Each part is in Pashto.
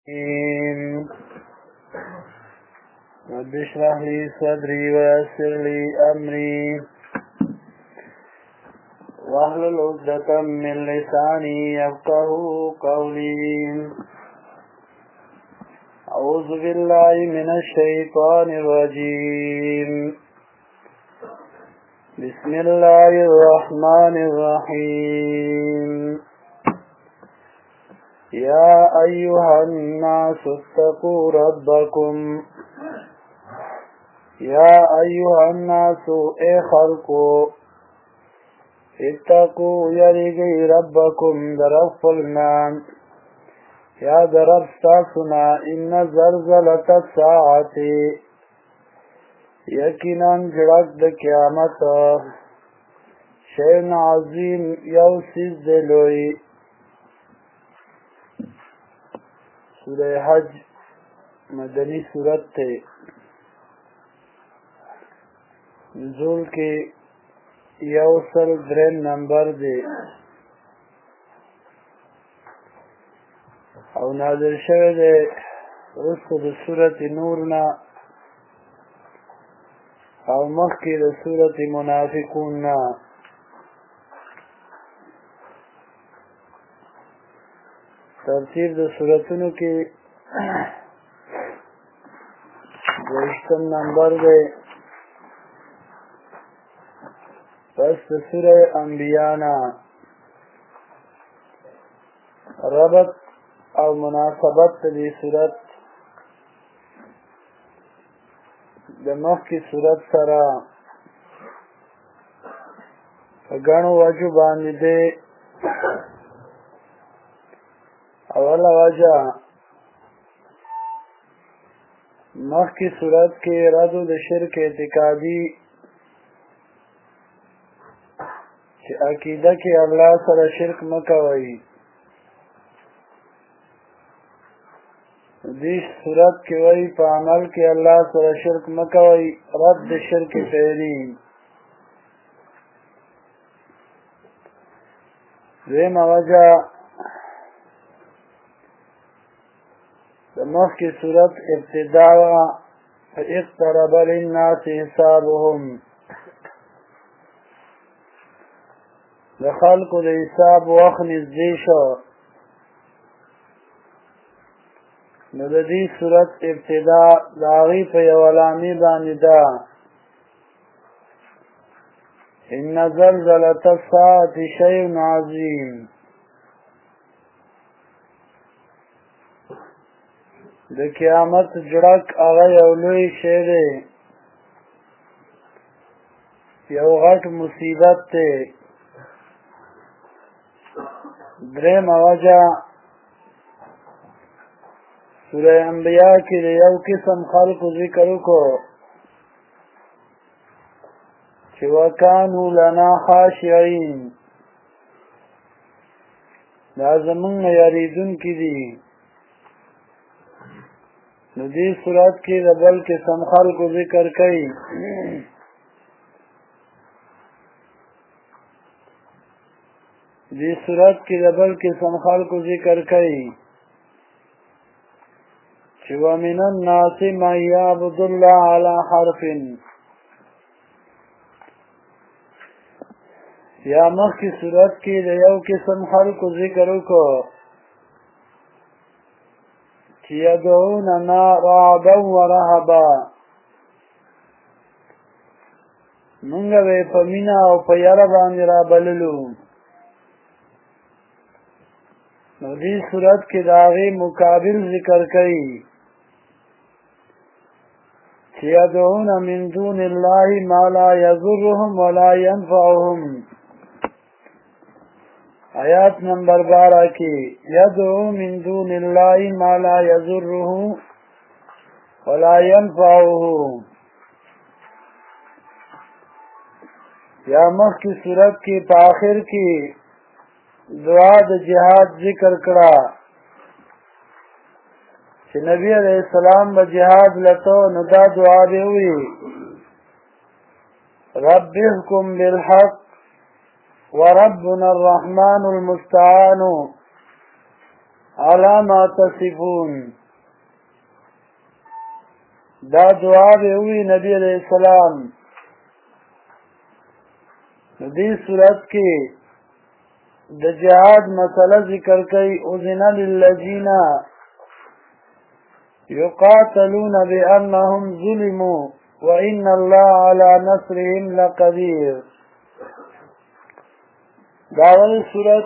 رب اشرح لي صدري ويسر لي أمري واحلل عقدة من لساني يفقه قولي. أعوذ بالله من الشيطان الرجيم. بسم الله الرحمن الرحيم. يا أيها الناس اتقوا ربكم. يا أيها الناس اے خلقو اتقوا یریگی ربکم درب فلنان یا درب ستاسنا ان زلزلة الساعت یقینا جڑک د قیامت شیء عظیم یو سیز دلوئی. سورہ حج مدنی سورت تے نزول کے یوصل درین نمبر دے او نازل شوه دے رسو د سورت نورنا او مخی د سورت منافقون نا. ترتیب د سورتونو کی دوشتم نمبر دے. پس سورہ انبیاء نا ربط او مناسبت دی سورت دمخ کی سورت سرا گانو وجو باندی دے. اولا وجہ مخ کی سورت کے ردو د شرک اعتقادی چی عقیدہ کی اللہ سره شرک مکوئی. دیش صورت کی وی پا عمل کی اللہ سره شرک مکوئی رد شرک فعلی. دویم وجہ دمخ کی صورت ابتداء اقترب للناس حسابهم لخلق د حساب وخت نزدې شو. نو د دې صورت ابتدا د هغې په یو علامې باندې ده. ان زلزلة الساعة شیء عظیم. د قیامت جړک هغه یو لوی شی دی، یو غټ مصیبت دی. دریم وجہ سورہ انبیاء کی یو قسم خلق ذکر کو چی وکانو لنا خاشعین دا زمون یریدون کی دی. نو دی صورت کی بل قسم خلق ذکر کئی. دی صورت کی دبل قسم خلق ذکر کئی چی ومن الناس من یعبد اللہ علی حرف. یا مخ کی صورت کی دیو قسم خلق ذکر کو چی یدعوننا رعبا و رهبا منگا بے پمینا او پیر باندې را بللو. نو دی صورت کے داغی مقابل ذکر کئی چی یدعون من دون اللہ ما لا یضرهم ولا ینفعهم. آیات نمبر 12 کی یدعو من دون اللہ ما لا یضره ولا ینفعه. یا مخ کی صورت کی پاخر کی دعا د جہاد ذکر کرا چې نبی علیہ السلام با جہاد لتو نو دا دعا دے ہوئی رب احکم بالحق وربنا الرحمن المستعان على ما تصفون. دا دعا به وی نبی علیہ السلام. دې صورت کې د جهاد مسله ذکر کوي. اذن للذین یقاتلون بانهم ظلموا وان الله على نصرهم لقدیر. داول صورت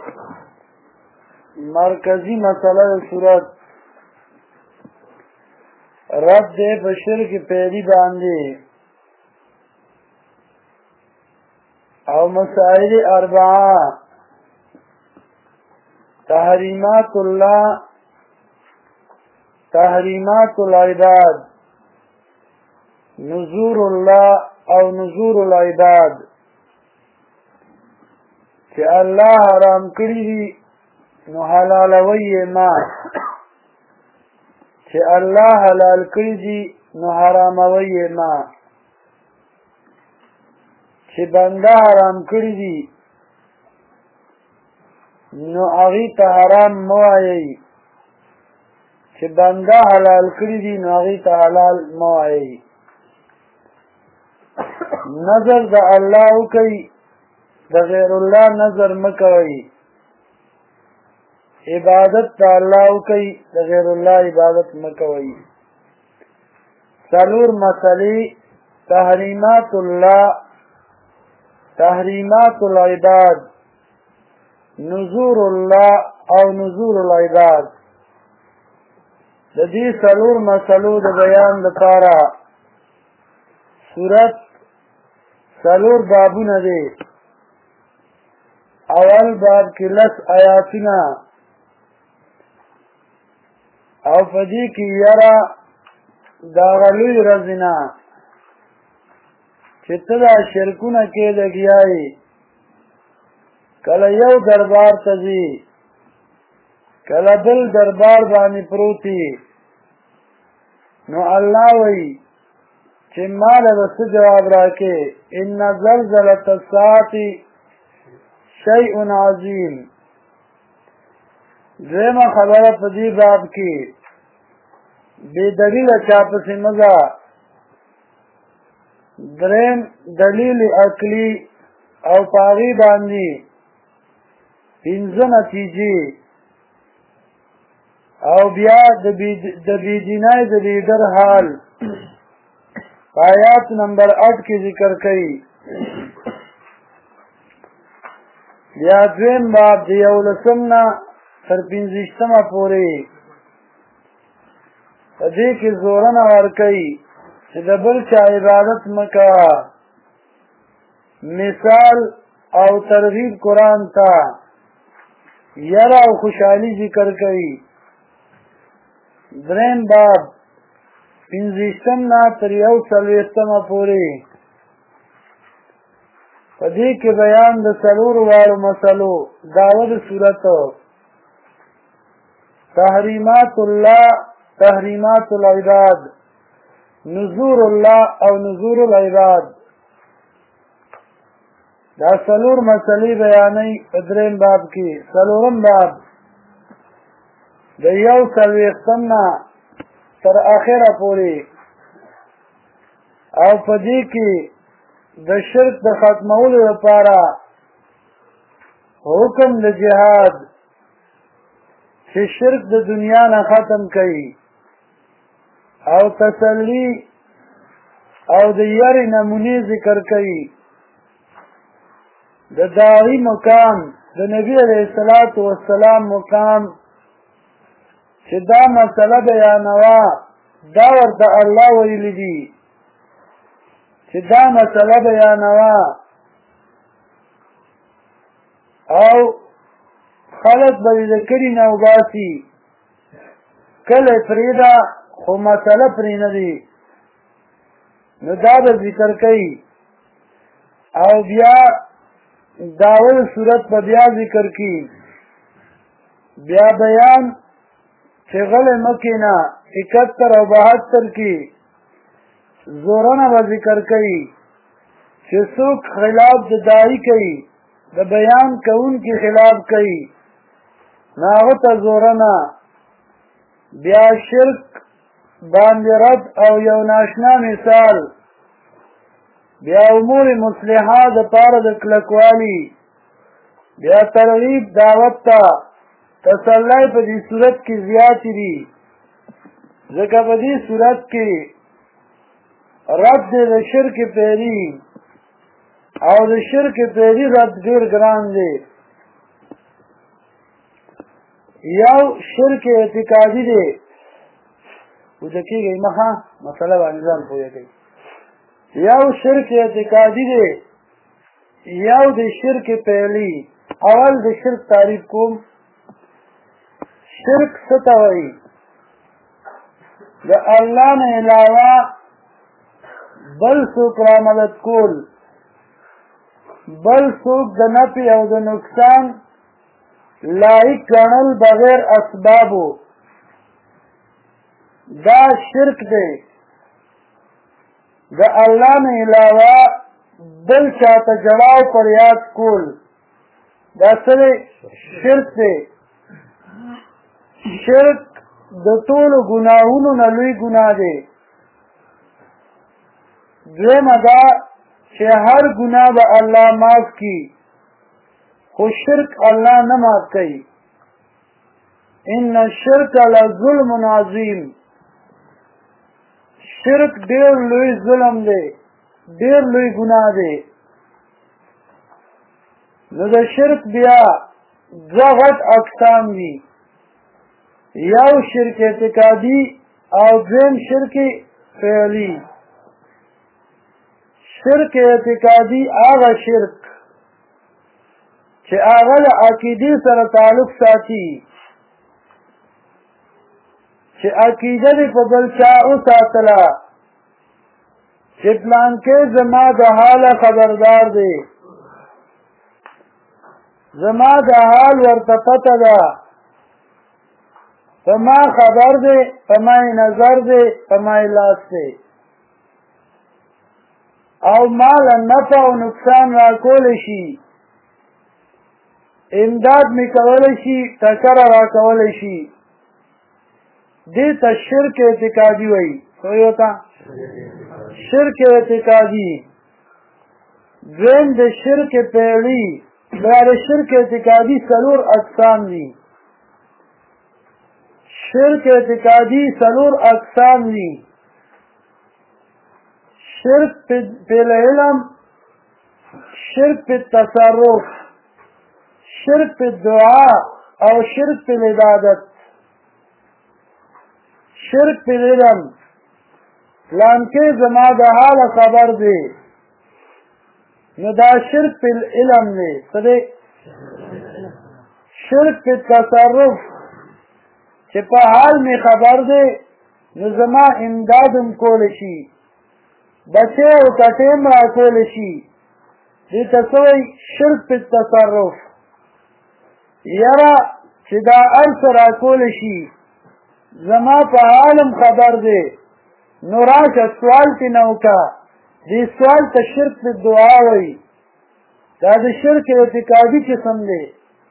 مرکزی مسله صورت رد دے بشرک پیری باندې او مسائل اربعہ تحریمات اللہ، تحریمات العباد، نذور اللہ او نذور العباد. کہ اللہ حرام کړی دي نو حلالوي ما، چې الله حلال کړی دي نو حراموي ما. چې بنده حرام کړی دي نو هغې ته حرام مه وایئ، چې بنده حلال کړی دي نو هغې ته حلال مه وایئ. نظر د الله وکئ، د غیر الله نظر مه کوئ. عبادت د الله وکئ، د غیر الله عبادت مه کوئ. څلور مسلې: تحریمات الله، تحریمات العباد، نذور الله او نذور العباد. د دې څلور مسلو د بیان لپاره سورت څلور بابونه دي. اول باب کې 10 آیاتونه او په دې کې یاره د هغه لوی ورځې نه چې ته دا شرکونه کې لګیا یې، کله یو دربار ته ځي کله بل دربار باندې پروت یې، نو الله وایي چې ما له به څه جواب راکې. ان زلزلة الساعة شیء عظیم. دویمه خبره په دې باب کې بې دلیله چا پسې مه ځه. دریم دلیل عقلي او په هغې باندې 5 نتیجې او بیا د بېدینۍ د لیډر حال آیات نمبر 8 کې ذکر کوي. بیا دویم باب د 11 نه تر 15 پورې په دې کې زورنه ورکوي چې د بل چا عبادت مه کوه. مثال او ترغیب قرآن ته یره او خوشحالي ذکر کوي. دریم باب 15 نه تر 41 پورې په دې کې بیان د څلورو واړو مسلو. دعوه د صورت تحریمات الله، تحریمات العباد، نذور الله او نذور العباد. دا څلور مسلې بیانوي په دریم باب کې. څلورم باب د 41 نه تر اخره پورې او په دې کې د شرک د ختمولو لپاره حکم د جهاد چې شرک د دنیا نه ختم کوي او تسلی او د یاري نمونې ذکر کوي. د داعی مقام د نبی علیہ الصلوۃ والسلام مقام چې دا مسله بیانوه دا ورته الله ویلی دي چې دا مسله بیانوه او خلق به د کړي نه وباسي. کله پرېږده خو مسله پرې نه دي، نو دا به ذکر کوي. او بیا داول صورت په بیا ذکر کی. بیا بیان چې غلې مکې نه 71 او 72 کې زورنه به ذکر کوي چې څوک خلاف د داعی کوي، د بیان کوونکي خلاف کوي، نو هغه ته زورنه بیا شرک باندې رد او یو ناشنا مثال، بیا امور مصلحه د پاره د کلکوالي، بیا ترغیب دعوت ته تسلی په دې صورت کې زیاتې دي، ځکه په دې صورت کې رد د شرک پیری او د شرک پیری رد ډېر ګران دی. یو شرک اعتقادي دی، وځه کېږئ مخه مسله باندې ځان پوهېږئ. یو شرک اعتقادي دی، یو د شرک پیلی. اول د شرک تعریف کوم. شرک څه ته وایي؟ د الله نه علاوه بل څوک رامدد کول، بل څوک د نفع او د نقصان لایق ګڼل بغیر اسبابو، دا شرک دی. د الله نه علاوه بل چاته جړاو فریاد کول، دا څه دی؟ شرک دی. شرک د ټولو ګناهونو نه لوی ګناه دی. دویمه دا چې هر ګناه به الله معاف کړي، خو شرک الله نه معاف کوي. ان الشرک لظلم عظیم. شرک ډېر لوی ظلم دی، ډېر لوی ګناه دی. نو د شرک بیا دوه غټ اقسام دي، یو شرک اعتقادي او دویم شرک فعلی. شرک اعتقادي هغه شرک چې هغه له عقیدې سره تعلق ساتي، چې عقیده دې په بل چا وساتله چې پلانکې زما د حاله خبردار دی، زما د حال ورته پته ده، په ما خبر دی، په ما نظر دی، په ما لاس دی، او ما له نفع او نقصان راکولی شي، امداد می کولی شي، ټکره راکولی شي. دې ته شرک اعتقادي وایي. څه وایي ورته؟ شرک اعتقادي. دویم د شرک فعلي. بیا د شرک اعتقادي څلور اقسام دي. شرک اعتقادي څلور اقسام دي. شرک په العلم، شرک په تصرف، شرک په دعا او شرک په عبادت. شرک په علم، لانکې زما د حاله خبر دی، نو دا شرک په علم دی. څه دی؟ شرک په تصرف، چې په حال می خبر دی، نو زما امدادم کولی شي، بچی او کټیم راکولی شي. دې ته څه وایي؟ شرک په تصرف. یاره چې دا هر څه راکولی شي، زما په حالم خبر دی، نو راشه سوال ترې نه وکړه. دې سوال ته شرک په دعا وایي. دا د شرک اعتقادي قسم دی.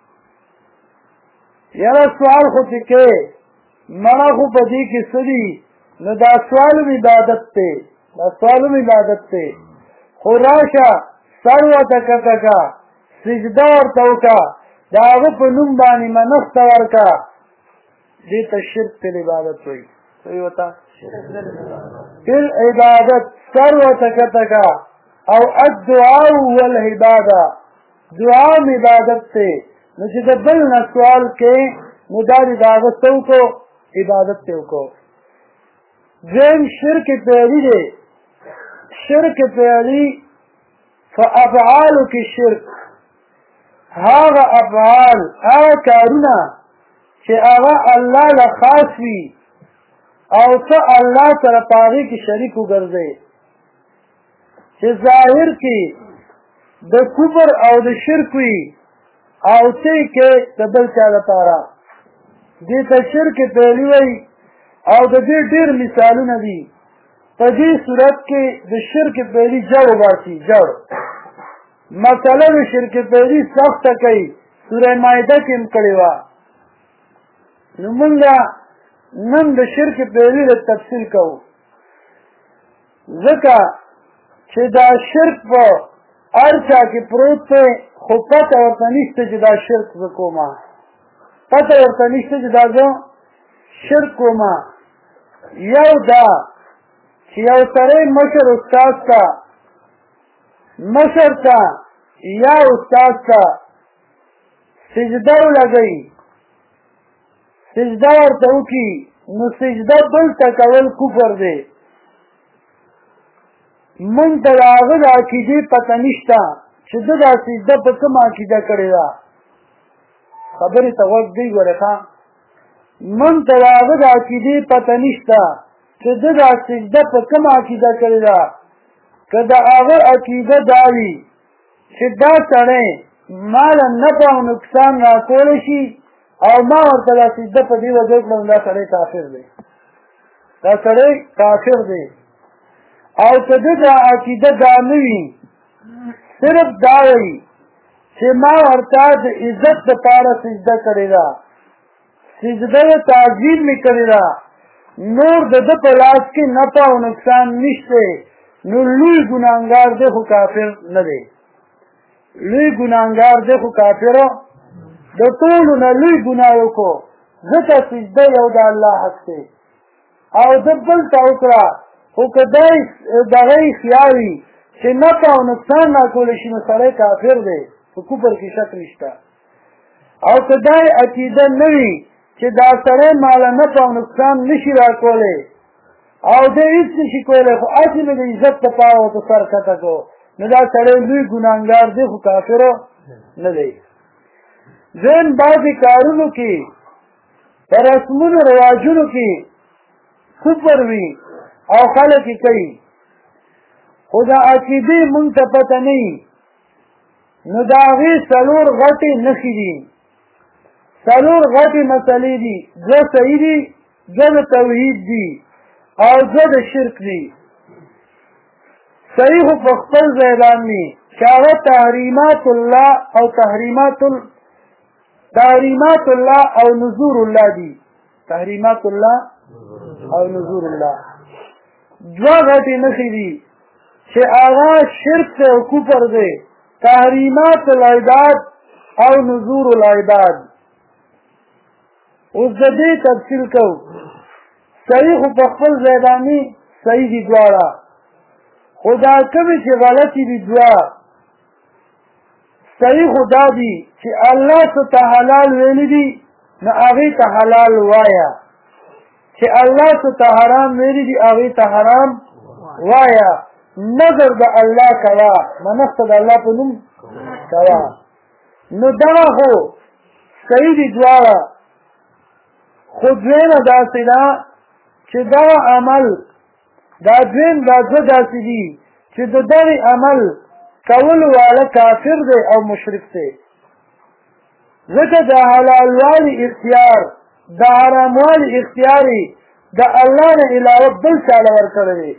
یاره سوال خو چې کوې، مړه خو په دې کې څه دي؟ نو دا سوال هم عبادت دی، دا سوال هم عبادت دی. خو راشه سر ورته کښته کړه، سجده ورته وکړه، د هغه په نوم باندې منښت ورکړه. دې ته شرک په عبادت وایي. څه وایي ورته؟ فی العبادت. سر ورته کښته کړه. او الدعاء والعباده، دعا هم عبادت دی. نو چې د بل نه سوال کوې، نو دا دې د هغه څه وکړو؟ عبادت ته وکړو. دویم شرک فعلي دی. شرک فعلي فافعالو کې شرک، هغه افعال، هغه کارونه چې هغه الله له خاص وي او ته الله سره په هغې کې شریک وګرځئ، چې ظاهر کې د کفر او د شرک وي او ته یې کې د بل چا لپاره. دې ته شرک فعلي وایي. او د دې ډېر مثالونه دي. په دې صورت کې د شرک فعلي جړ وباسي. جړ مسله د شرک فعلي سخته کوي. سوره مائده کې هم کړې وه. نو مونږ نن د شرک پهلوي له تفصیل کوو ځکه چې دا شرک په هر چا کې پروت دی خو پته ورته نشته چې دا شرک زه کومه پته ورته نشته چې دا زه شرک کومه یو دا چې یو سړی مشر استاد ته مشر ته یا استاد ته سجده ولګوي سجده ورته وکړي نو سجده بل ته کول کفر دی مونږ ته د هغه د عقیدې پته نشته چې ده دا سجده په کومه عقیده کړې ده خبرې ته غوږ دی ګوره ښه مونږ ته د هغه د عقیدې پته نشته چې ده دا سجده په کومه عقیده کړې ده که د هغه عقیده دا وي چې دا سړی ما له نفع او نقصان راکولی شي او ما ورته دا سجده په دې وجه کړم دا سړی کافر دی دا سړی کافر دی او که ده دا عقیده دا نه وي صرف دا وایي چې ما ورته د عزت دپاره سجده کړې ده سجده د تعظیم مې کړې ده نور د ده په لاس کې نفع او نقصان نشته نو لوی ګناهګار دی خو کافر نه دی لوی ګناهګار دی خو کافر د ټولو نه لوی ګناه وکړو ځکه سجده یو د الله حق دی او ده بل ته وکړه خو که دی دغه یې خیال وي چې نفع او نقصان راکولی شي نو سړی کافر دی په کفر کې شک نشته او که دا یې عقیده نه وي چې دا سړی ماله نفع او نقصان نشي راکولی او دی هېڅ نشي کولی خو هسې مې د عزت دپاره ورته سر کښته کړو نو دا سړی لوی ګناهګار دی خو کافر نه دی ځین بعضې کارونو کې په رسمونو رواجونو کې کفر وي او خلک یې کوي خو د عقیدې مونږ ته پته نه وي نو د هغې څلور غټې نښې دي څلور غټې مسلې دي دوه صحیح دي دوه د توحید دي او دوه د شرک دي صحیح خو په خپل ځای باندې چې هغه تحریمات الله او تحریمات الله او نذور الله دي تحریمات الله او نذور الله دوه غټې نښې دي چې هغه شرک دی او کفر دی تحریمات العباد او نذور العباد اوس د دې تفصیل کوو صحیح خو په خپل ځای باندې صحیح دي دواړه خو دا کومې چې غلطې دي دوه صحیح خو دا دي چې الله څه ته حلال ویلي دي نو هغې ته حلال وایه چې الله څه ته حرام ویلي دي هغې ته حرام وایه نظر د الله کوه منښت د الله په نوم کوه نو دغه خو صحیح دي دواړه خو دویمه داسې ده چې دغه عمل دا دویم دا دوه داسې دي چې د دغې عمل کولو والا کافر دی او مشرک دی ځکه د حلالوالي اختیار د حراموالي اختیار یې د الله نه علاوه بل چا له ورکړی دی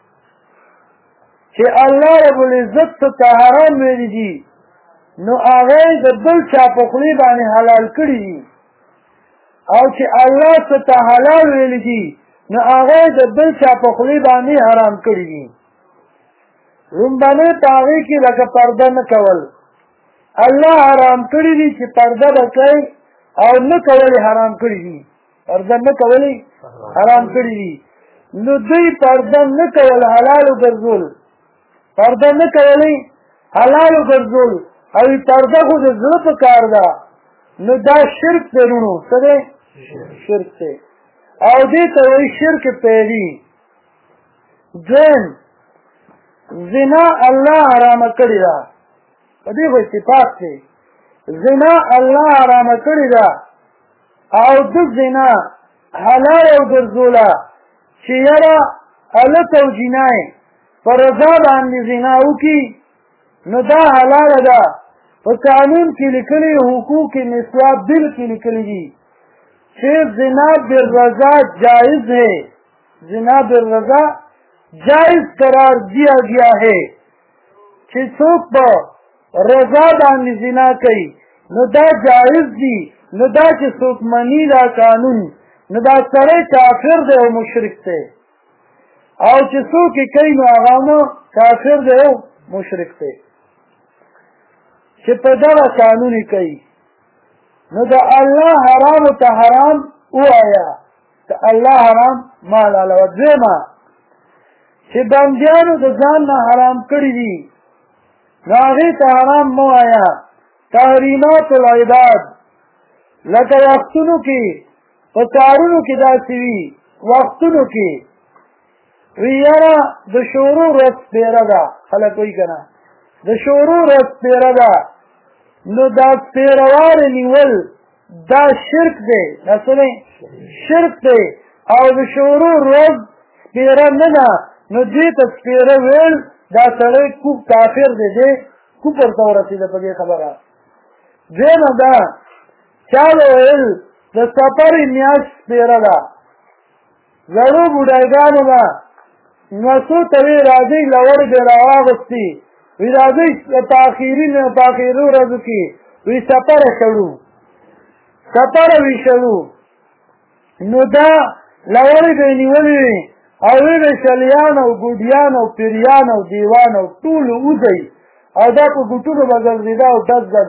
چې الله رب العزت ته حرام ویلي دي نو هغه د بل چا په خولې باندې حلال کړي دي او چې الله ته حلال ویلي دي نو هغه د بل چا په خولې باندې حرام کړي دي لومبنۍ په هغې کې لکه پرده نه کول الله حرام کړي دي چې پرده به کوي او نه کول حرام کړي دي پرده نه کول حرام کړي دي نو دوی پرده نه کول حلال وګرځول پرده نه کول حلال وګرځول او پرده خو د زړه په کار ده نو دا شرک دی وروڼو څه دی شرک دی او دې ته وایي شرک پیلي دویم زنا الله حرامه کړې ده په دې خو اتفاق دی زنا الله حرامه کړې ده او د زنا حلال وګرځوله چې یاره هلک او جنۍ په رضا باندې زنا وکړي نو دا حلاله ده په قانون کې لیکلي حقوق نسواء بل کې لیکلي دي چې زنا بالرضا جائز ہے زنا بالرضا جائز قرار دیا گیا ہے چې څوک په رضا باندې زنا کوي نو دا جائز دي نو دا چې څوک مني دا قانون نو دا سړی کافر دی او مشرک دی او چې څوک یې کوي نو هغه نو کافر دی او مشرک دی چې په دغه قانون یې کوي نو د الله حرامو ته حرام ووایه د الله حرام مه حلالوه دویمه چې بندیانو د ځان نه حرام کړي دي نو هغې ته حرام مه وایه تحریمات العباد لکه وختونو کې په کارونو کې داسې وي وختونو کې وی یاره د شورو ورځ سپېره ده خلک وایي که نه د شورو ورځ سپېره ده نو دا سپېروالې نیول دا شرک دی دا څه دی شرک دی او د شورو ورځ سپېره نه ده نو دې ته سپېره ویل دا سړی کوب کافر دی دی کفر ته ورسېده په دې خبره دویمه ده چا ویل د سفرې میاشت سپېره ده زړو بوډاګانو به نوڅو ته وی راځئ لوړ دې راواغوستي وی راځئ په اخري ورځو کې وی سفره کړو سفره ویشلو نو دا لوړې به یې نیولې وي او وی به شلیان او ګوډیان او پیریان او دیوان او ټول وځئ او دا په ګوټونو به ګرځېده او ډزه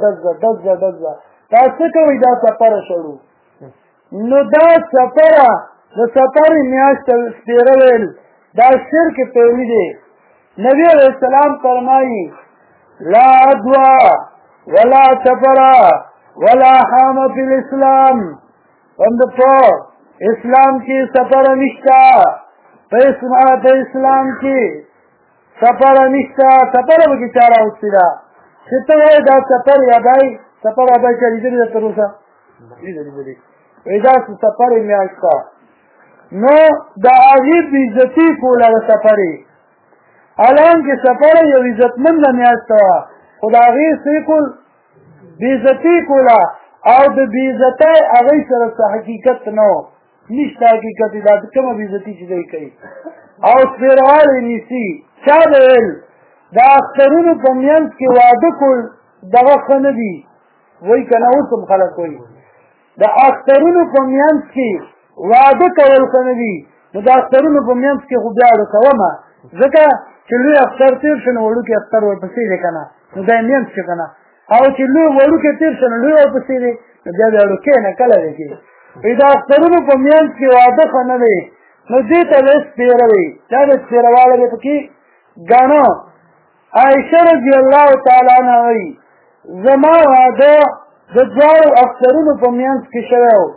دا څه کوئ دا سفره شړو نو دا سفره د سفرې میاشت سپېره ویل دا شرک پهلي دی نبی علیہ السلام فرمایي لا عدوى ولا سفره ولا حام فی الاسلام په اسلام کې سفره نشته په اسلام کې سفره نشته سفره به کې چا راوستې ده چې ته وایې دا سفر یادای سفر یادای چا لیدلې ده تر اوسه لیدلې وایي دا سفرې میاشت ده نو د هغې بېعزتي کوله د سفرې حالانکې سفره یو عزتمنده میاشته وه خو د هغې څه کول بېعزتي کوله او د بېعزتۍ هغې سره څه حقیقت نه و نشته حقیقت دا کومه بېعزتي چې دی کوي او سپېروالی نیسي چا به ویل د اخترونو په منځ کې واده کول دغه ښه نه دي وایي که نه اوس هم خلک وایي د اخترونو په منځ کې واده کول ښه نه دي نو د اخترونو په منځ کې خو بیا اړه کومه ځکه چې لوی اختر تېر شو نو وړوکې اختر ورپسې دی که نه نو دا یې منځ شو که نه او چې لوی وړوکې تېر شو نو لوی ورپسې دی نو بیا د اړوکې نه کله دی کېږي وایي د اخترونو په منځ کې واده ښه نه دی نو دې ته به سپېره وي دا د سپېرهواله دی پکې ګڼه عایشه رضی الله تعالی عنها وایي زما واده د دواړو اخترونو په منځ کې شوی و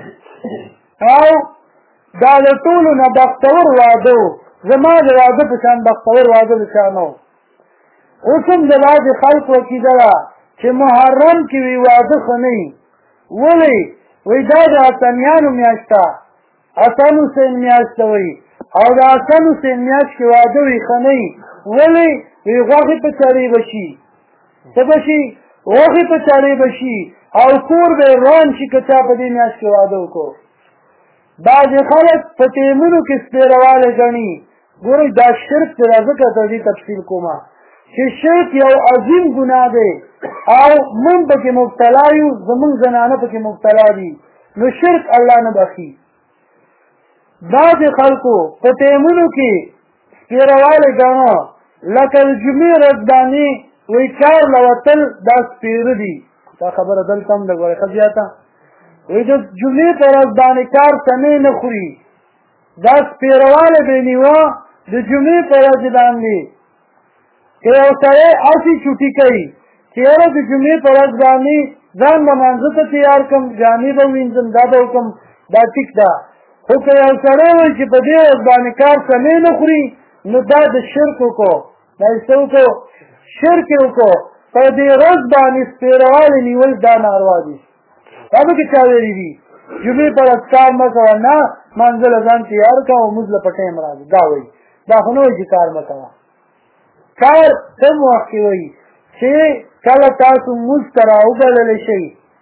او دا له ټولو نه بختور واده و زما د واده په شان بختور واده د چا نه و اوس هم د بعضې خلکو عقیده ده چې محرم کې وي واده ښه نه وي ولې وایي دا د اتمیانو میاشت ده حسن حسین میاشت ته وایي او د حسن حسین میاشت کې واده وي ښه نه وي ولې وایي غوښې په چارې به شي څه به شي غوښې په چارې به شي او کور به روان شي که چا په دې میاشت کې واده وکړو بعضې خلک په ټیمونو کې سپېرهوالی ګڼي ګورئ دا شرک دی دا ځکه ته دې تفصیل کومه چې شرک یو عظیم ګناه دی او موږ پکې مبتلا یو زموږ زنانه پکې مبتلا دي نو شرک الله نه بخي بعضې خلکو په ټیمونو کې سپېرهوالی ګڼه لکه د جمعې ورځ باندې وایي کار له وتل دا سپېره دي دا خبره دلته هم ده ګورئ ښه زیاته وایي د جمعې په ورځ باندې کار سمې نه خوري دا سپېرهوالی به یې نیوه د جمعې په ورځ باندې که یو سړی هسې چوټي کوي چې یاره د جمعې په ورځ باندې ځان به مانځه ته تیار کړم جامې به ووینځم دا به وکړم دا ټیک ده خو که یو سړی وایي چې په دې ورځ باندې کار سمې نه خوري نو دا د شرک وکړو دا یې څه وکړو شرک یې وکړو په دې ورځ باندې سپېرهوالی نیول دا ناروا دي دا به کې چا ویلي دي جمعې په ورځ کار مه کوه نه مانځه له ځان تیار کړه او مونځ له په ټایم راځي دا وایي دا خو نه وایي چې کار مه کوه کار کوم وخت کې وایي چې کله تاسو مونځ ته راوبللی شئ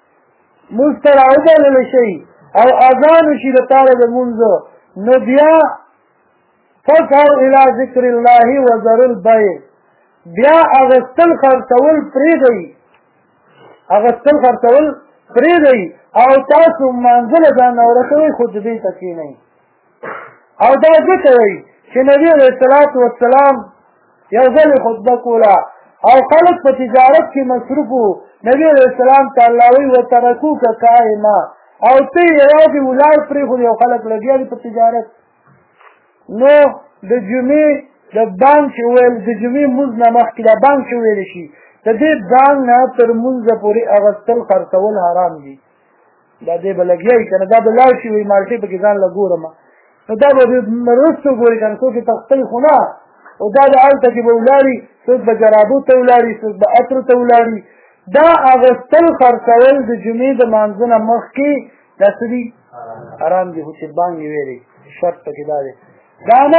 او اذان وشي د تاله د مونځه نو بیا فسعوا الى ذکر الله وذروا البیع بیا اغستل خرڅول پرېږدئ اغستل خرڅول پرېږدئ او تاسو منزله ځان ورسوئ خطبې ته کښېنئ او دا ځکه وئ چې نبي علیه الصلاة والسلام یو ځلې خطبه کوله او خلک په تجارت کې مصروف وو نبي علیه السلام ته الله وایي وترکوک قائما او ته یوازې ولاړ پرېښود یو خلک لګیا دي په تجارت نو د جمعې د بانک چې ویل د جمعې مونځ نه مخکې دا بانک چې ویلی شي د دې بانک نه تر مونځه پورې اغوستل خرڅول حرام دي دا دې به لګیا وي که نه دا به لاړ شي وایي مالټې پکې ځان له ګورم نو دا به وروسته ګوري که نه څوک یې تختی خو نه او دا د هلته کې به ولاړي څوک به جرابو ته ولاړي څوک به عطرو ته ولاړي دا اغوستل خرڅول د جمعې د مانځه نه مخکې دا څه دي حرام دي خو چې بانک یې ویلی شرط پکې دا دی دا نه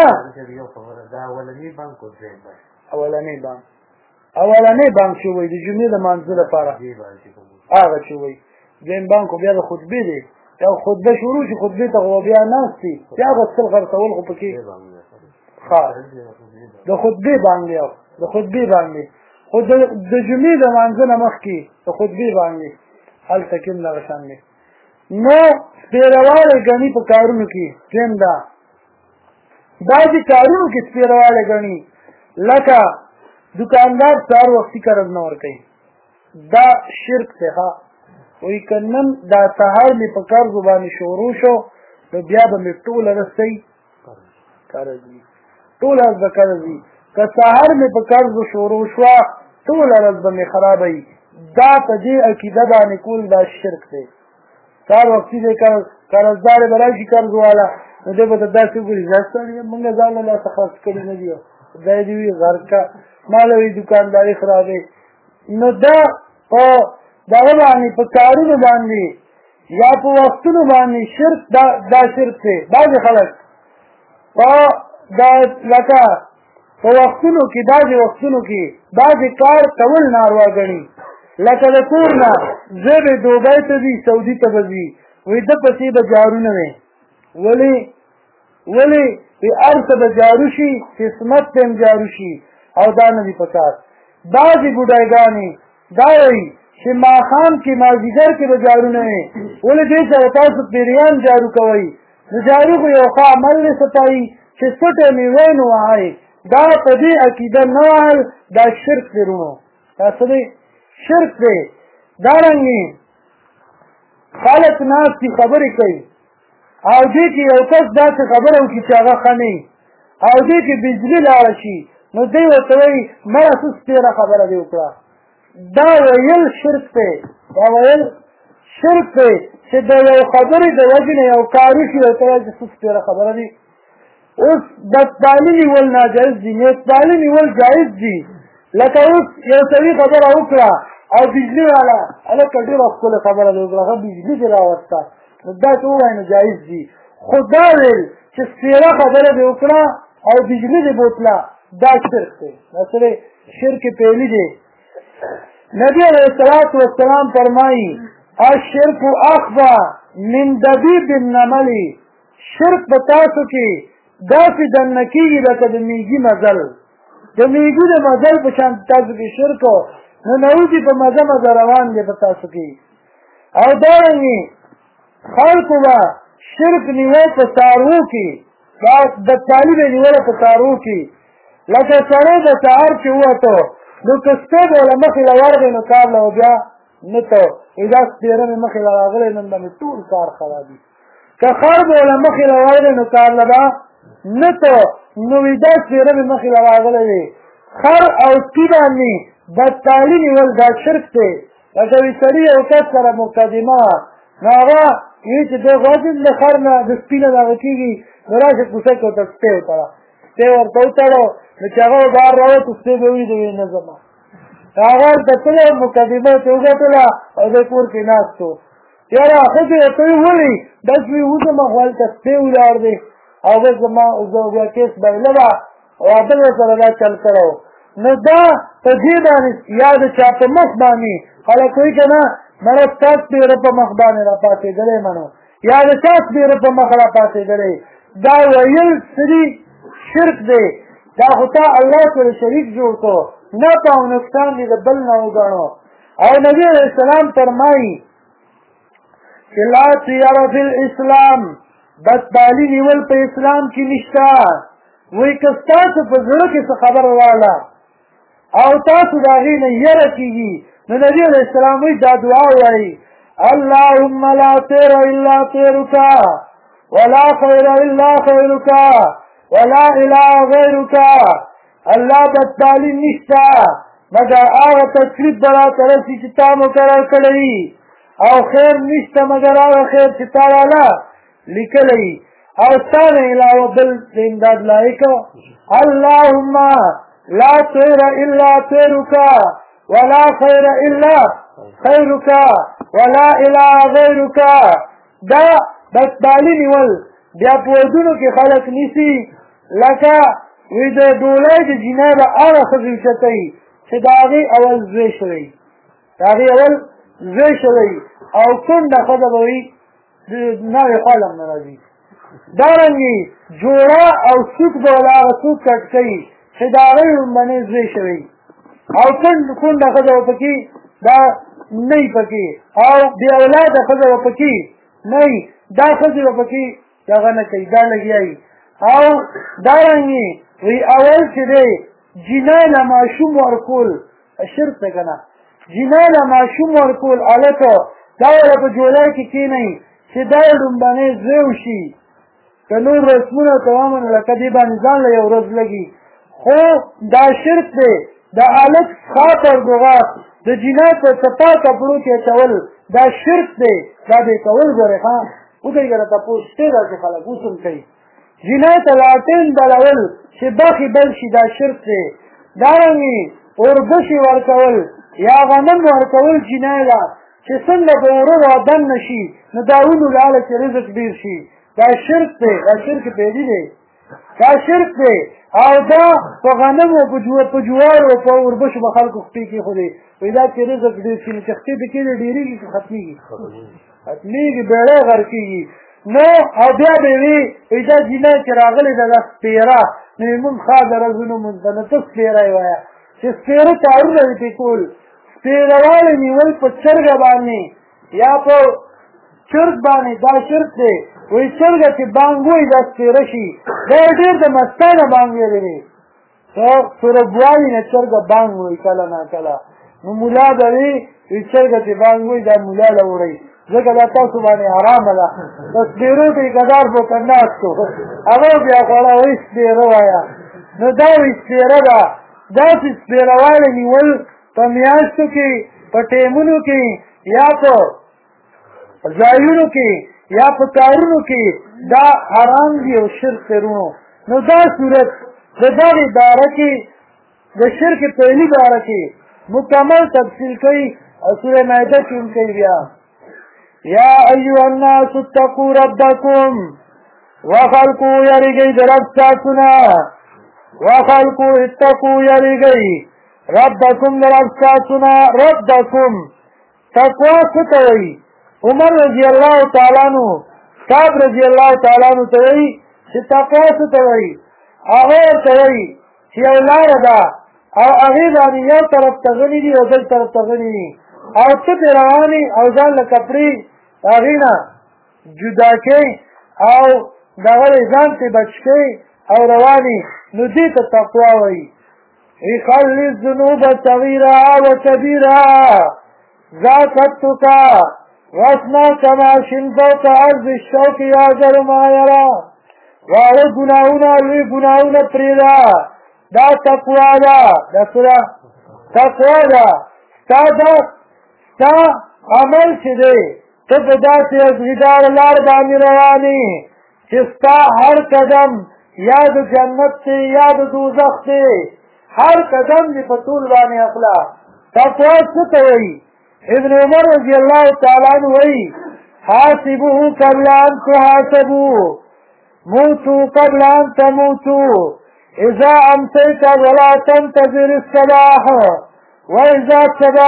اولنی بانک چې وایي د جمعې د مانځه لپاره هغه چې وایي دویم بانک خو بیا د خطبې دی یو خطبه شروع شي خطبې ته خو بیا ناست دي بیا اغوستل خرڅول خو پکې د خطبې باندې د خطبې باندې خو د جمعې د مانځه نه مخکې د خطبې باندې هلته کې هم دغه شان دی نو سپېروالی ګڼي په کارونو کې دویم دا بعضې کارونو کې سپېروالی ګڼي لکه دکاندار سهار وختي قرض نه ورکوي دا شرک دی ښه وایي که نن دا سهار مې په قرضو باندې شروع شو نو بیا به مې ټوله ورځ صحیح قرض وي ټوله ورځ به قرض وي که سهار مې په قرضو شروع شوه ټوله ورځ به مې خرابوي دا په دې عقیده باندې کول دا شرک دی سهار وختي دی قرضدار به راشي قرض والا نو دی به ته داسې وګوري مونږ ځان له لاسه خرڅ کړي نه دي خدای دې وي غرقه ماله وي دکانداري خرابې نو دا په دغه باندې په کارونو باندې یا په وختونو باندې شرک دا شرک دی بعضې خلک لکه په وختونو کې بعضې وختونو کې بعضې کار کول ناروا ګڼي لکه د کور نه زه به دوبۍ ته ځي سعودي ته به ځي وایي ده پسې به جارونه وی ولې هر څه به جارو شي قسمت ته هم جارو شي او دا نه دي پکار بعضې بوډایګانې دا وایي چې ماښام کې مازدیګر کې به جارو نه وي ولې دې سره تاسو پیریان جارو کوئ نو جارو خو یو ښه عمل دی صفایي چې څه ټایم یې وی نو وهئ دا په دې عقیده نه وهل دا شرک دی رونو دا څه دی شرک دی دارنګې خلک ناستي خبرې کوي او دې کې یو کس داسې خبره وکړي چې هغه ښه نه او دې کې بجلي لاړه شي نو دی ورته وایي مړه څه سپېره خبره دې وکړه دا ویل شرک دی دا ویل شرک دی چې د یو خبرې د وجې نه یو کار وشي ورته وایي چې څه سپېره خبره دي اوس بدتالي نیول ناجایز دي نیکتالي نیول جایز دي لکه اوس یو سړي خبره وکړه او بجلي والا هلکه ډېره ښکلې خبره دې وکړه هغه بجلي دې راوسته نو داسې ووایي نو جایز دي خو دا ویل چې سپېره خبره دې وکړه او بجلي دې بوتله دا شرک دی دا سره شرک پهلي دی نبی علیہ الصلوۃ والسلام فرمایي الشرک اخفى من دبیب النمل شرک په تاسو کې داسې دننه کېږي لکه د میږي مزل د میږي د مزل په شان تاسو کې شرک نو نوځي په مزه مزه روان دی په تاسو کې او دارنګې خلکو به شرک نیول په څاروو کې بدتالي به نیوله په څاروو کې لکه سړی د سهار چې ووتو نو که سپی به له مخې له ورغی نو کار له بیا نه ته دا سپېره مې مخې له راغلی نن به مې ټول کار خرابي که خر به له مخې له ورغی نو کار له به نه ته نو دا سپېره مې مخې له راغلی دی خر او سپي باندې بدتالي نیول دا شرک دی لکه وي سړي یو کس سره مقدمه وه نو هغه وایي چې دی غواړي د خر نه د سپي نه دغه کېږي نو راشه کوڅه کې ورته سپی وتړه سپی ورته وتړو نو چې هغه بهر راوتو سپی به وي د وی نه ځمه هغه ورته تللی مقدمه ورته وګټله او دی کور کې ناست و یاره ښځې ورته ویل ولې بس وي وځمه خو هلته سپی ولاړ دی او بس زما بیا کیس بایله ده واده به سره دا چل کړی نو دا په دې باندې یا د چا په مخ باندې خلک وایي که نه مړه ستا سپېره په مخ باندې را پاڅېدلی منو یا د چا سپېره په مخ را پاڅېدلی دا ویل څه دي شرک دی دا خو تا الله سره شریک جوړ کړو نفع او نقصان دې د بل نه وګڼو او نبي علیه السلام فرمایي چې لا طیره فی الاسلام بدبالي نیول په اسلام کې نشته. وایي که ستاسو په زړه کې څه خبر راغله او تاسو د هغې نه یره کېږي نو نبي علیه السلام وایي دا دعا وایي اللهم لا طیر الا طیرک ولا خیر الا خیرک ولا اله غیرک. الله بدبالي نشته مگر هغه تکلیف به راته رسي چې تا مقرر کړی او خیر نشته مگر هغه خیر چې تا راله لیکلی او ستا نه علاوه بل د امداد لایق. اللهم لا طیر الا طیرک ولا خیر الا خیرک ولا اله غیرک. دا بدبالي نیول بیا په ودونو کې خلک نیسي لکه وی د ډولۍ د جینۍ به هغه ښځې اوچتوي چې د هغې اول زوی شوی او کونډه ښځه به وي د ناوې خوا له هم نه راځي. دارنګې جوړه او سوک به له هغه څوک کټ کوي چې د هغې لومبنی زوی شوی او کونډه ښځه به پکې دا نه وي پکې او بې اولاده ښځه به پکې نه وي دا ښځې به پکې دغه نه کوي دا لګیا وي. او دارنګې وی اول چې دی جینۍ له ماشوم ورکول شرک دی که نه جینۍ له ماشوم ورکول هلکه دا وله په جولۍ کې کښېنئ چې دا یې لومبنی زوی وشي که نور رسمونه کومه نو لکه دې باندې ځان له یو ورځ لګي خو دا شرک دی. د هلک ښا پرګغاښ د جینۍ په څپا کپړو کې اچول دا شرک دی. دا دې کول ګورې ښه وګورئ که راته پوه شته داسې خلک اوس هم کوي جینۍ ته لاټین بلول چې بخې بل شي دا شرک دی. دارنګې اوربشې ورکول یا غنم ورکول جینۍ له چې څنګه به اوره رادن نه شي نو دا ونولاله چې رزق ډېر شي دا شرک دی. دا شرک پیدي دی دا شرک دی. او دا په غنمو په جوارو په اوربشو به خلکو خپې کېښودې وایي دا چې رزق ډېر شي نو چې خپې پکې دی ډېرېږي که ختمېږي بیړۍ غر کېږي نو او بیا به وي دا جینۍ چې راغلې ده دا سپېره نو یې مونږ ښه درځو نه مونځ ته نو ته سپېره یې وایه چې سپېره کارونه دې پرې کول سپېرهوالی نیول په چرګه باندې یا په چرګ باندې دا شرک دی. وایي چرګه چې بانګ وایي دا سپېره شي دا ډېر د مستانه بانګ ویلی دی که سوربوالي نه چرګه بانګ وایي کله نا کله نو ملا به وي چرګه چې بانګ وایي دا ملا له وړئ ځکه دا تاسو باندې حرامه ده په سپېرو کې کدار بوته ناست و هغه بیا خوړه وایي سپېره وایه نو دا وایي سپېره ده. داسې سپېرهوالی نیول په میاشتو کې په ټیمونو کې یا په ځایونو کې یا په کارونو کې دا حرام دي او شرک ترونو. نو دا صورت د دغې باره کې د شرک پهلي باره کې مکمل تفصیل کوي او سوره مائده کې هم کوي بیا یا ایها الناس اتقوا ربکم وخلقوا یریږئ د رب ستاسو نه وخلقوا اتقوا یریږئ ربکم د رب ستاسو نه. ربکم تقوا څه ته وایي؟ عمر رضی الله تعالی عنہ صاحب رضی الله تعالی عنہ ته وایي چې تقوا څه ته وایي؟ هغه ورته وایي چې یو لاره ده او هغې باندې یو طرف ته غلي دي او بل طرف ته غلي دي او ته پرې روانې او ځان له کپړې هغې نه جدا کوې او دغه ځان ترې بچ کوې او روانې نو دې ته تقوا وایي. خلي الذنوب صغيرها وكبيرها ذاكرتك واسمع كماش فوق عرض الشوك يعذر ما يرى واړه ګناهونه لوی ګناهونه پرېږده دا تقوا ده. دا سره تقوا ده ستا عمل چې دی ته په داسې ازغیدار لار باندې روانې چې ستا هر قدم یا د جنت دی یا د دوزخ دی هر قدم دې په طول باندې اخله. تقوا څه ته وایي؟ ابن عمر رضی الله تعالی عنہ وایي حاسبوه قبل ان تحاسبوا موتوا قبل ان تموتوا اذا امسيت ولا تنتظر الصباح واذا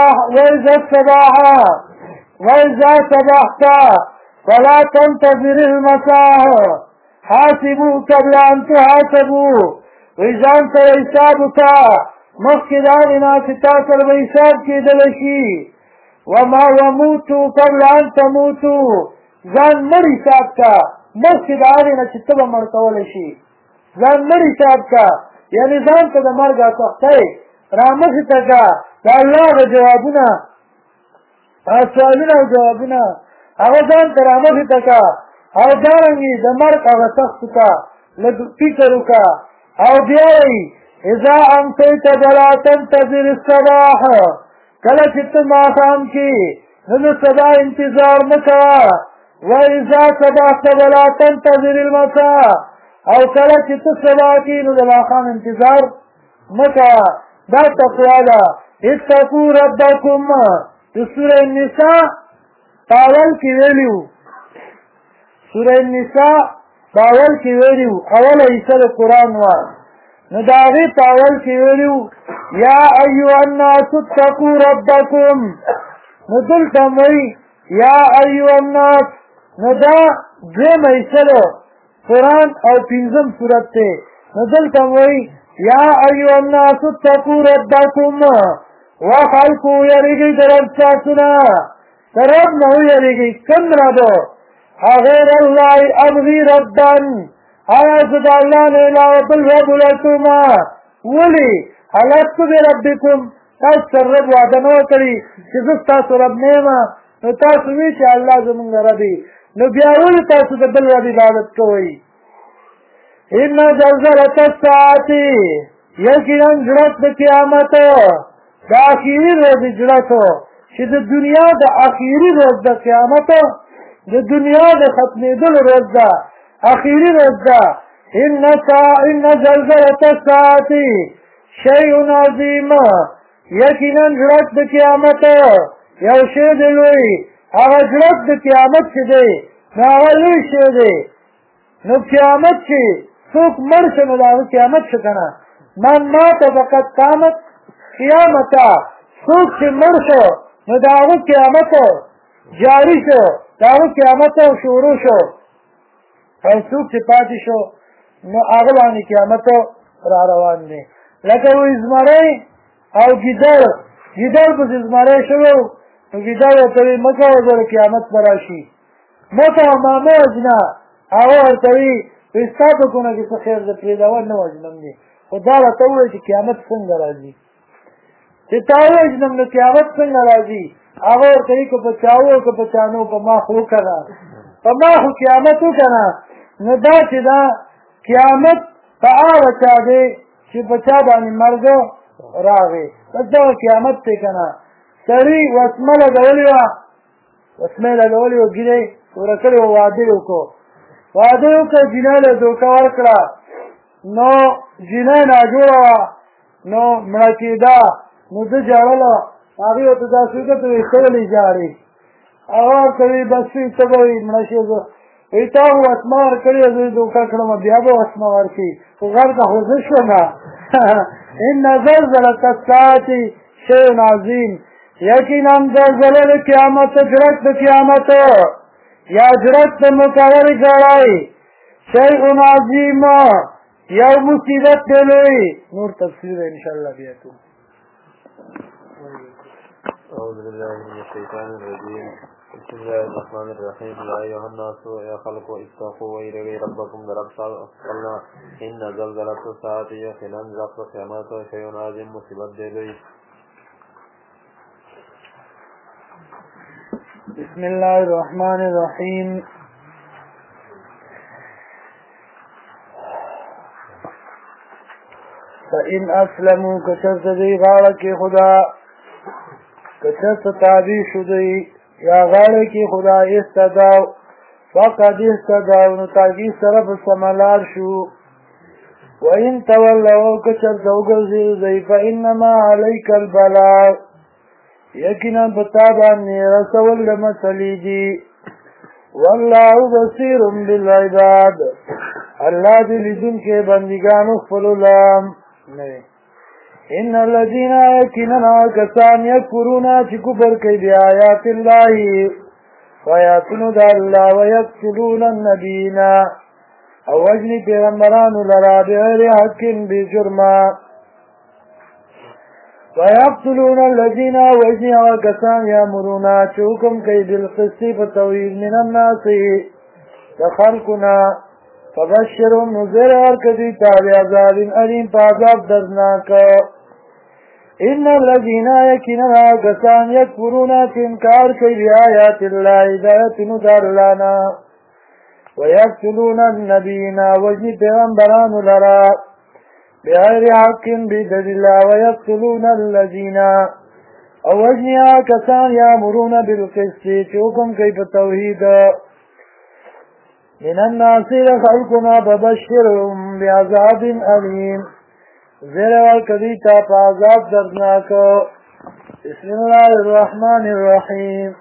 صبحت فلا تنتظر المساء حاسبوا قبل ان تحاسبوا ویزان سره حساب وکړه مخکې د هغې نه چې تا سره به حساب کېدلی شي وما وموتو قبل ان تموتو ځان مړ حساب کا مخکې د هغې نه چې ته به مړ کولی شي ځان مړ حساب کا یعنې ځان ته د مرګ سختۍ رامخې ته کا د الله د جوابونه سوالونه او جوابونه هغه ځان ته رامخې ته کا او دارنګې د مرګ هغه سختو ته لږ فکر وکړه او بیا وایي اذا امسیت فلا تنتظر الصباح کله چې ته ماښام کې نو د سبا انتظار مه کوه واذا صبحت فلا تنتظر المساء او کله چې ته سبا کې نو د ماښام انتظار مه کوه دا تقوا ده اتقوا ربکم د سوره النساء پاول کې ویلي وو سوره النساء پاول کې ویلي وو اوله حصه د قرآن وه نو د هغې پاول کې ویلي وو یا ایها الناس اتقوا ربکم نو دلته م وایي یا ایها الناس نو دا دویمه حصه ده قرآن او پنځم صورت دی نو دلته م وایي یا ایها الناس اتقوا ربکم وخلقو یریږئ د رب ستاسو نه د رب نه ویریږئ کوم رب غیر الله ابغي ربا آیا زه د الله نه علاوه بل رب ولټومه ولې هلکتو بربکم تاسو سره رب وعده نه وکړي چې زه ستاسو رب نه یم نو تاسو وایئ چې الله زمونږ رب نو بیا ولې تاسو د بل رب عبادت کوئ ان زلزلة الساعة یقینا جړت د قیامت د اخیري ورځې جړت چې د دنیا د اخیري ورځ د قیامت د دنیا د ختمېدلو ورځ ده اخیري ورځ ده ان زلزلة الساعة شیء عظیم یقینا جړت د قیامت یو شی دی لوی هغه جړت د قیامت چې دی نو هغه لوی شی دی نو قیامت چې څوک مړ شه نو د هغه قیامت شه که نه من مات فقد قامت قیامته څوک چې مړ شو نو د هغه قیامت جاري شو د هغه قیامت شروع شو او څوک چې پاتې شو نو هغه باندې قیامت را روان دی لکه وایي زمری او ګیدړ پسې زمری شوی نو ګیدړ ورته وایي مه کوه ګوره قیامت به راشي مه کوه ما مه وژنه هغه ورته وایي ستا په کونه کې څه خیر ده پرېږده نه وژنم دې خو دا راته ووایي چې قیامت څنګه راځي چې تا ووژنم نو قیامت څنګه راځي هغه ورته وایي که په چا وو که په چا نه په ما خو وکړه په ما خو قیامت وکړه نو دا چې دا قیامت په هغه چا دی چې په چا باندې مرګ راغی بس دغه قیامت دی که نه سړي وسمه لګولې وه وسمه یې لګولې وه ګیرې توره کړې وه واده یې وکړو واده یې وکړه جینۍ له دوکه ورکړه نو جینۍ ناجوړه وه نو مړه کېده نو ده ژړله هغې ورته داسې وکړه ته وایي څه ولې ژاړې هغه ورته وایي بس وایي ته به وایي مړه شې زه وایي تا خو وسمه ورکړې زه یې دوکه کړم بیا به وسمه ورکړي خو غر ته خو زه شومه ان زلزلة الساعة شیء عظیم یقینا زلزله د قیامت جرأت د قیامت یا جرأت د مقرر ګړی شیء عظیم یو مصیبت دی لوی نور تفسیر انشاءالله بیا تو اعوذ بالله من الشیطان الرجیم بسم الله الرحمن الرحیم یا ایها الناس یا خلقوا اتقوا ویرجوا ربکم در ابصارنا ان زلزلة الساعة یقینا ذات قیامت شیء عظیم مصیبت دی لوی بسم الله الرحمن الرحیم فإن اسلموا کچرت دی غاړه کې خدا کچرت تابع شو دی یا غاړه کې خدا استداو فقد استداو نو تاکي سره په سملار شو وإن تولوا کچرت وګرځي فإنما عليك البلاغ یقینا پتا باندې رسول د مسلې دي والله بصیر بالعباد الله دې لیدونکي بندګانو خپل لام نه ان الذين يكننا كسان يكفرون چې کفر کوي بآيات الله وياتون الله ويقتلون النبيين او وجني پیغمبرانو لرا بغیر حق بجرما ويقتلون الذين وجنوا كسان يامرون چوكم كي بالقسط فتوحيد من الناس تخلقنا فبشرهم نزر اركدي بعذاب أليم بعذاب دردناك إن الذين يكننا كسان يكفرون تنكار كي بآيات الله هداية ندار لنا ويقتلون النبيين وجن پیغمبران لرا بغير حق بدل الله ويقتلون الذين وجنها كسان يأمرون بالقسط چوكم كيف التوحيد من الناس خلقنا فبشرهم بعذاب أليم زر والكديتا فعذاب دردناك بسم الله الرحمن الرحيم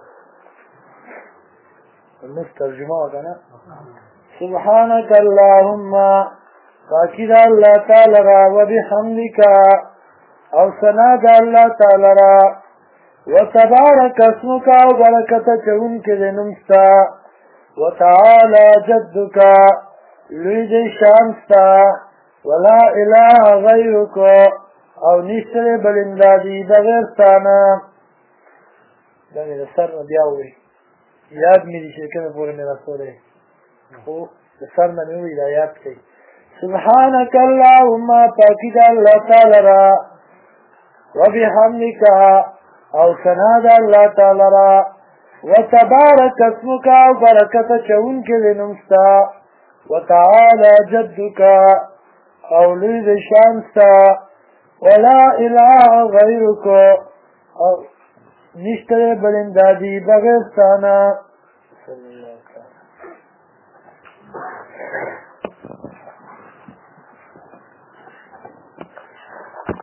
المسترجمة وكنا سبحانك اللهم فاكد الله تعالى وبحمدك او سناد الله تعالى وتبارك اسمك وبركة جونك لنمستا وتعالى جدك لويد شامستا ولا اله غيرك او نشتر بلندادي بغيرتانا دعني لسر بیاوی یاد میری شرکت پورے میرا سورے خو لسر نمیوی دا یاد کئی سبحانك اللهم پاکید اللہ تعالی را وبحمدك او سناد اللہ تعالی را وتبارك اسمك وبركة چونك لنمستا وتعالى جدك او لید شانستا ولا اله غيرك او نشتر بلندادی بغیر سانا